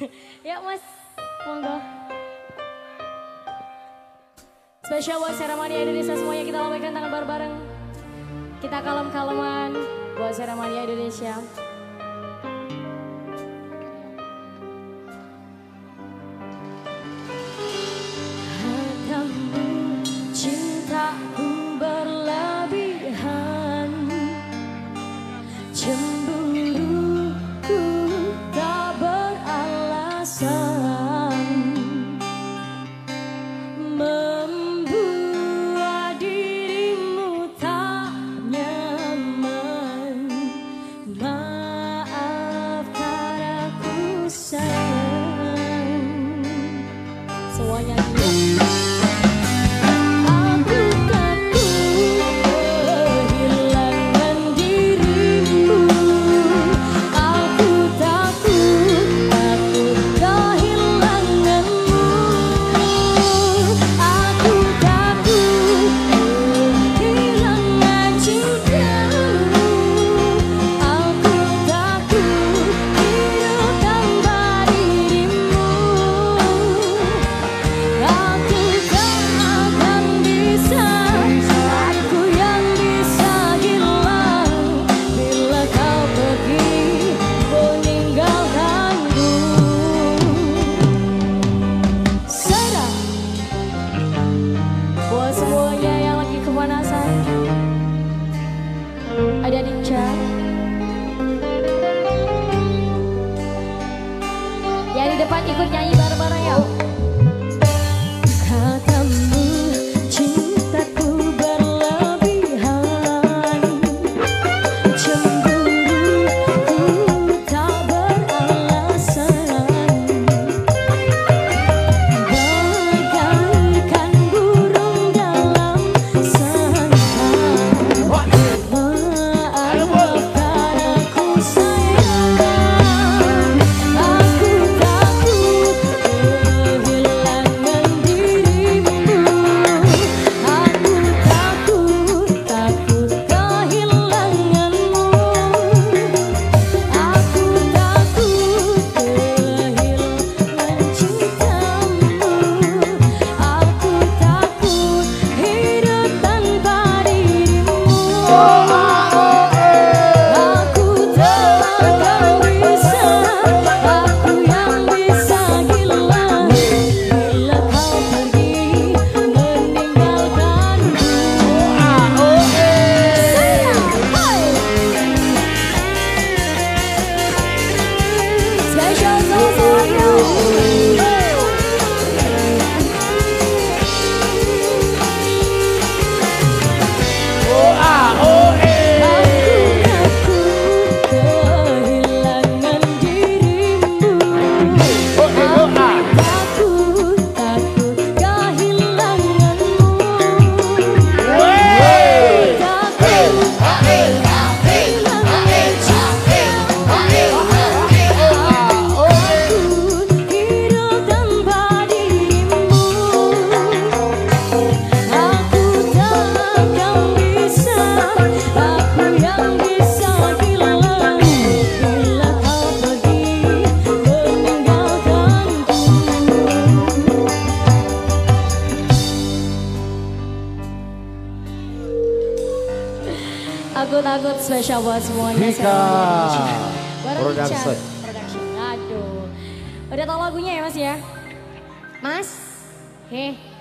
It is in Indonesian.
Ya Mas, monggo. Spesial buat Seremania Indonesia semuanya, kita lambaikan tangan bareng-bareng. Kita kalem-kaleman buat Seremania Indonesia. Hatamu cintaku berlebihan, cemburuku tak beralasan, membuat dirimu tak nyaman. Maafkan aku sayang. Semuanya ada Dinca. Ya di depan ikut nyanyi bareng-bareng ya. Katamu cintaku berlebihan, cemburuku tak beralasan, bagaikan burung dalam sangkar. Agut-agut spesial buat semuanya. Mika Production. Aduh. Udah tau lagunya ya Mas ya? Mas? Heh.